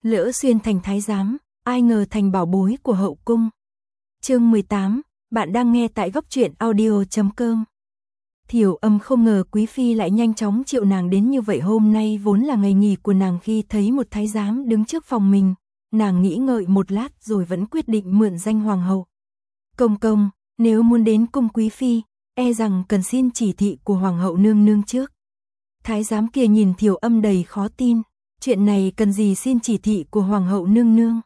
lỡ xuyên thành thái giám, ai ngờ thành bảo bối của hậu cung. Chương 18, bạn đang nghe tại góc truyện audio.com. Thiểu Âm không ngờ quý phi lại nhanh chóng triệu nàng đến như vậy. Hôm nay vốn là ngày nghỉ của nàng, khi thấy một thái giám đứng trước phòng mình, nàng nghĩ ngợi một lát rồi vẫn quyết định mượn danh hoàng hậu. Công công, nếu muốn đến cung quý phi, e rằng cần xin chỉ thị của hoàng hậu nương nương trước. Thái giám kia nhìn Thiểu Âm đầy khó tin, chuyện này cần gì xin chỉ thị của hoàng hậu nương nương.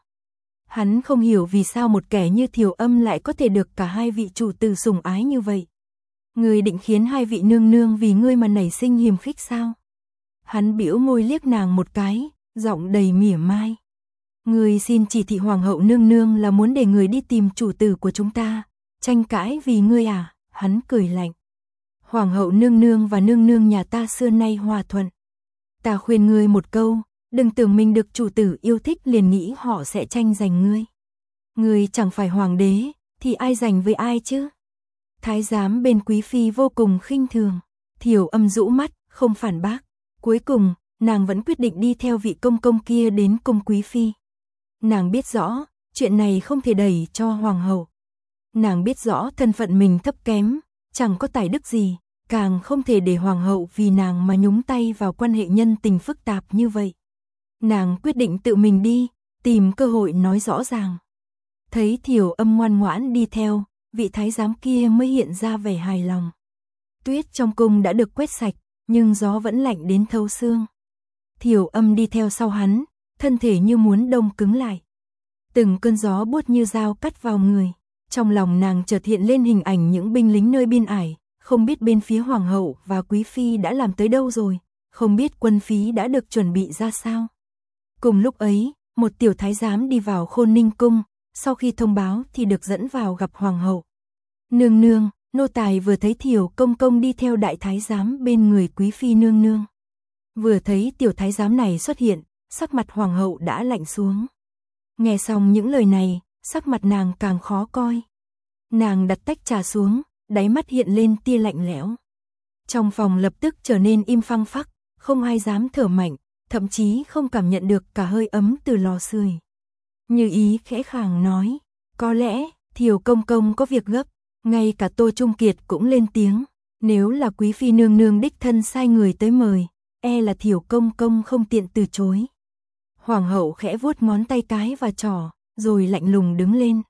Hắn không hiểu vì sao một kẻ như Thiểu Âm lại có thể được cả hai vị chủ tử sủng ái như vậy. Ngươi định khiến hai vị nương nương vì ngươi mà nảy sinh hiềm khích sao? Hắn bĩu môi liếc nàng một cái, giọng đầy mỉa mai. Ngươi xin chỉ thị hoàng hậu nương nương là muốn để người đi tìm chủ tử của chúng ta, tranh cãi vì ngươi à? Hắn cười lạnh. Hoàng hậu nương nương và nương nương nhà ta xưa nay hòa thuận. Ta khuyên ngươi một câu, đừng tưởng mình được chủ tử yêu thích liền nghĩ họ sẽ tranh giành ngươi. Ngươi chẳng phải hoàng đế, thì ai giành với ai chứ? Thái giám bên quý phi vô cùng khinh thường. Thiểu Âm rũ mắt, không phản bác. Cuối cùng, nàng vẫn quyết định đi theo vị công công kia đến cung quý phi. Nàng biết rõ, chuyện này không thể đẩy cho hoàng hậu. Nàng biết rõ thân phận mình thấp kém, chẳng có tài đức gì, càng không thể để hoàng hậu vì nàng mà nhúng tay vào quan hệ nhân tình phức tạp như vậy. Nàng quyết định tự mình đi, tìm cơ hội nói rõ ràng. Thấy Thiểu Âm ngoan ngoãn đi theo, vị thái giám kia mới hiện ra vẻ hài lòng. Tuyết trong cung đã được quét sạch, nhưng gió vẫn lạnh đến thấu xương. Thiểu Âm đi theo sau hắn, thân thể như muốn đông cứng lại. Từng cơn gió buốt như dao cắt vào người. Trong lòng nàng chợt hiện lên hình ảnh những binh lính nơi biên ải, không biết bên phía hoàng hậu và quý phi đã làm tới đâu rồi, không biết quân phí đã được chuẩn bị ra sao. Cùng lúc ấy, một tiểu thái giám đi vào Khôn Ninh cung, sau khi thông báo thì được dẫn vào gặp hoàng hậu. Nương nương, nô tài vừa thấy Thiểu công công đi theo đại thái giám bên người quý phi nương nương. Vừa thấy tiểu thái giám này xuất hiện, sắc mặt hoàng hậu đã lạnh xuống. Nghe xong những lời này, sắc mặt nàng càng khó coi. Nàng đặt tách trà xuống, đáy mắt hiện lên tia lạnh lẽo. Trong phòng lập tức trở nên im phăng phắc, không ai dám thở mạnh, thậm chí không cảm nhận được cả hơi ấm từ lò sưởi. Như Ý khẽ khàng nói, có lẽ Thiểu công công có việc gấp. Ngay cả Tô Trung Kiệt cũng lên tiếng, nếu là quý phi nương nương đích thân sai người tới mời, e là Thiểu công công không tiện từ chối. Hoàng hậu khẽ vuốt ngón tay cái và trỏ, rồi lạnh lùng đứng lên.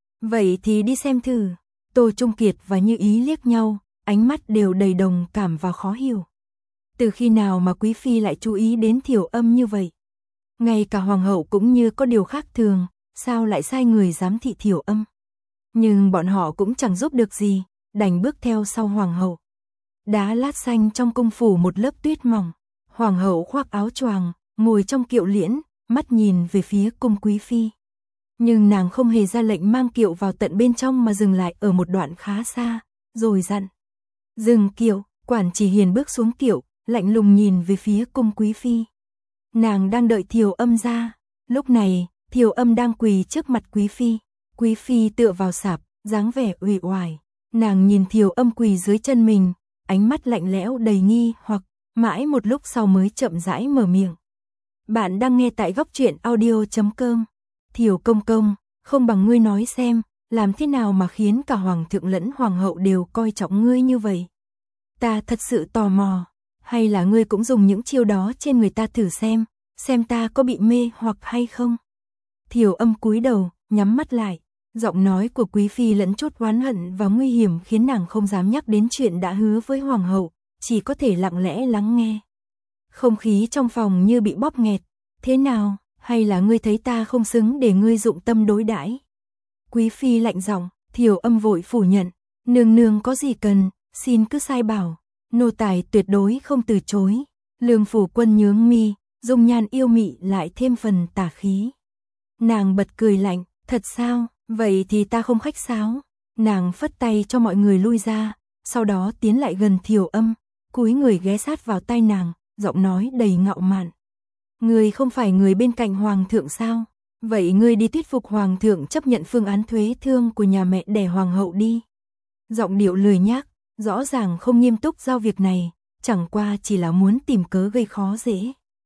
Vậy thì đi xem thử. Tô Trung Kiệt và Như Ý liếc nhau, ánh mắt đều đầy đồng cảm và khó hiểu. Từ khi nào mà quý phi lại chú ý đến Thiểu Âm như vậy? Ngay cả hoàng hậu cũng như có điều khác thường, sao lại sai người giám thị Thiểu Âm? Nhưng bọn họ cũng chẳng giúp được gì, đành bước theo sau hoàng hậu. Đá lát xanh trong cung phủ một lớp tuyết mỏng. Hoàng hậu khoác áo choàng, ngồi trong kiệu liễn, mắt nhìn về phía cung quý phi. Nhưng nàng không hề ra lệnh mang kiệu vào tận bên trong mà dừng lại ở một đoạn khá xa, rồi dặn. Dừng kiệu, quản chỉ hiền bước xuống kiệu, lạnh lùng nhìn về phía cung quý phi. Nàng đang đợi Thiểu Âm ra. Lúc này, Thiểu Âm đang quỳ trước mặt quý phi. Quý phi tựa vào sạp, dáng vẻ uể oải. Nàng nhìn Thiểu Âm quỳ dưới chân mình, ánh mắt lạnh lẽo đầy nghi hoặc, mãi một lúc sau mới chậm rãi mở miệng. Bạn đang nghe tại góc truyện audio.com. Thiểu công công, không bằng ngươi nói xem, làm thế nào mà khiến cả hoàng thượng lẫn hoàng hậu đều coi trọng ngươi như vậy? Ta thật sự tò mò, hay là ngươi cũng dùng những chiêu đó trên người ta thử xem ta có bị mê hoặc hay không? Thiểu Âm cúi đầu, nhắm mắt lại, giọng nói của quý phi lẫn chút oán hận và nguy hiểm khiến nàng không dám nhắc đến chuyện đã hứa với hoàng hậu, chỉ có thể lặng lẽ lắng nghe. Không khí trong phòng như bị bóp nghẹt. Thế nào, hay là ngươi thấy ta không xứng để ngươi dụng tâm đối đãi? Quý phi lạnh giọng. Thiểu Âm vội phủ nhận, nương nương có gì cần, xin cứ sai bảo, nô tài tuyệt đối không từ chối. Lương phủ quân nhướng mi, dung nhan yêu mị lại thêm phần tà khí. Nàng bật cười lạnh, thật sao, vậy thì ta không khách sáo. Nàng phất tay cho mọi người lui ra, sau đó tiến lại gần Thiểu Âm, cúi người ghé sát vào tai nàng, giọng nói đầy ngạo mạn. Ngươi không phải người bên cạnh hoàng thượng sao? Vậy ngươi đi thuyết phục hoàng thượng chấp nhận phương án thuế thương của nhà mẹ đẻ hoàng hậu đi. Giọng điệu lười nhác, rõ ràng không nghiêm túc giao việc này, chẳng qua chỉ là muốn tìm cớ gây khó dễ.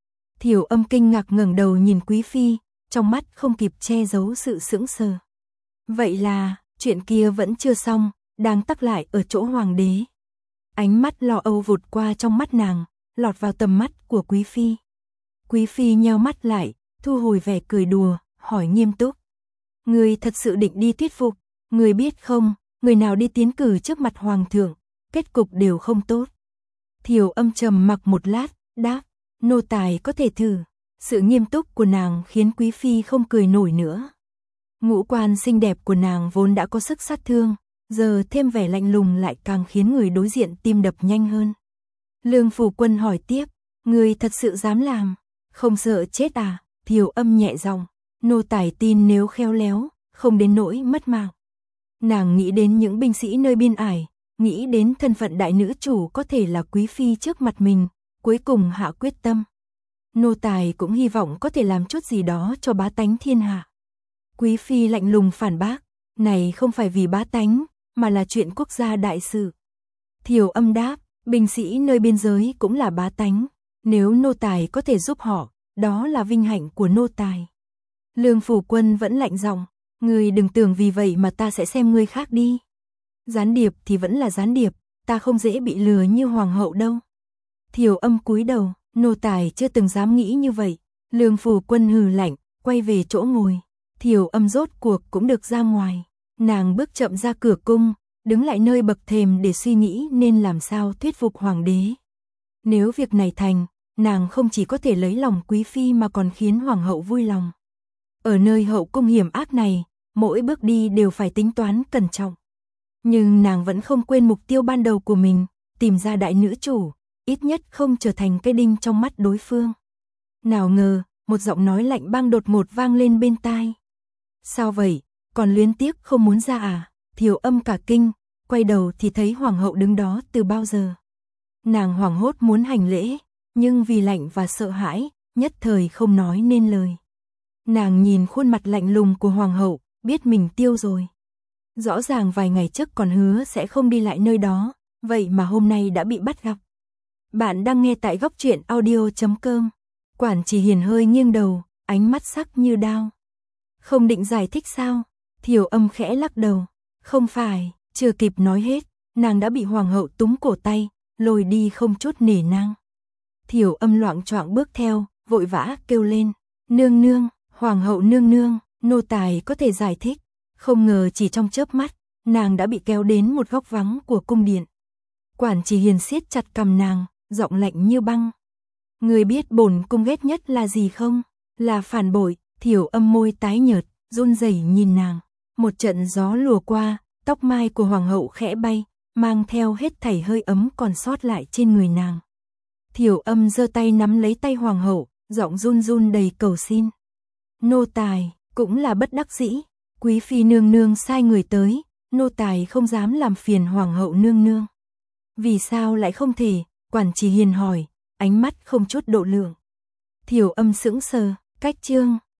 Thiểu Âm kinh ngạc ngẩng đầu nhìn Quý phi, trong mắt không kịp che giấu sự sững sờ. Vậy là, chuyện kia vẫn chưa xong, đang tắc lại ở chỗ hoàng đế. Ánh mắt lo âu vụt qua trong mắt nàng, lọt vào tầm mắt của Quý phi. Quý phi nheo mắt lại, thu hồi vẻ cười đùa, hỏi nghiêm túc. Người thật sự định đi thuyết phục, người biết không, người nào đi tiến cử trước mặt hoàng thượng, kết cục đều không tốt. Thiểu Âm trầm mặc một lát, đáp, nô tài có thể thử. Sự nghiêm túc của nàng khiến Quý phi không cười nổi nữa. Ngũ quan xinh đẹp của nàng vốn đã có sức sát thương, giờ thêm vẻ lạnh lùng lại càng khiến người đối diện tim đập nhanh hơn. Lương Phủ Quân hỏi tiếp, người thật sự dám làm, không sợ chết à? Thiểu Âm nhẹ giọng, nô tài tin nếu khéo léo, không đến nỗi mất mạng. Nàng nghĩ đến những binh sĩ nơi biên ải, nghĩ đến thân phận đại nữ chủ có thể là Quý phi trước mặt mình, cuối cùng hạ quyết tâm. Nô tài cũng hy vọng có thể làm chút gì đó cho bá tánh thiên hạ. Quý phi lạnh lùng phản bác, này không phải vì bá tánh, mà là chuyện quốc gia đại sự. Thiểu Âm đáp, binh sĩ nơi biên giới cũng là bá tánh, nếu nô tài có thể giúp họ, đó là vinh hạnh của nô tài. Lương Phủ Quân vẫn lạnh giọng, ngươi đừng tưởng vì vậy mà ta sẽ xem ngươi khác đi. Gián điệp thì vẫn là gián điệp, ta không dễ bị lừa như hoàng hậu đâu. Thiểu Âm cúi đầu, nô tài chưa từng dám nghĩ như vậy. Lương Phủ Quân hừ lạnh, quay về chỗ ngồi. Thiểu Âm rốt cuộc cũng được ra ngoài. Nàng bước chậm ra cửa cung, đứng lại nơi bậc thềm để suy nghĩ nên làm sao thuyết phục hoàng đế. Nếu việc này thành, nàng không chỉ có thể lấy lòng Quý phi mà còn khiến hoàng hậu vui lòng. Ở nơi hậu cung hiểm ác này, mỗi bước đi đều phải tính toán cẩn trọng. Nhưng nàng vẫn không quên mục tiêu ban đầu của mình, tìm ra đại nữ chủ, ít nhất không trở thành cái đinh trong mắt đối phương. Nào ngờ, một giọng nói lạnh băng đột ngột vang lên bên tai. Sao vậy, còn luyến tiếc không muốn ra à? Thiểu Âm cả kinh, quay đầu thì thấy hoàng hậu đứng đó từ bao giờ. Nàng hoảng hốt muốn hành lễ, nhưng vì lạnh và sợ hãi, nhất thời không nói nên lời. Nàng nhìn khuôn mặt lạnh lùng của hoàng hậu, biết mình tiêu rồi. Rõ ràng vài ngày trước còn hứa sẽ không đi lại nơi đó, vậy mà hôm nay đã bị bắt gặp. Bạn đang nghe tại góc truyện audio.com. Quản Chỉ Hiền hơi nghiêng đầu, ánh mắt sắc như đao. Không định giải thích sao? Thiểu Âm khẽ lắc đầu. Không phải, chưa kịp nói hết, nàng đã bị hoàng hậu túm cổ tay, lôi đi không chút nể nang. Thiểu Âm loạng choạng bước theo, vội vã kêu lên. Nương nương, hoàng hậu nương nương, nô tài có thể giải thích. Không ngờ chỉ trong chớp mắt, nàng đã bị kéo đến một góc vắng của cung điện. Quản Chỉ Hiền siết chặt cằm nàng, giọng lạnh như băng. Người biết bổn cung ghét nhất là gì không? Là phản bội. Thiểu Âm môi tái nhợt, run rẩy nhìn nàng. Một trận gió lùa qua, tóc mai của hoàng hậu khẽ bay, mang theo hết thảy hơi ấm còn sót lại trên người nàng. Thiểu Âm giơ tay nắm lấy tay hoàng hậu, giọng run run đầy cầu xin. Nô tài, cũng là bất đắc dĩ, Quý phi nương nương sai người tới, nô tài không dám làm phiền hoàng hậu nương nương. Vì sao lại không thể? Quản Chỉ Hiền hỏi, ánh mắt không chút độ lượng. Thiểu Âm sững sờ, cách chương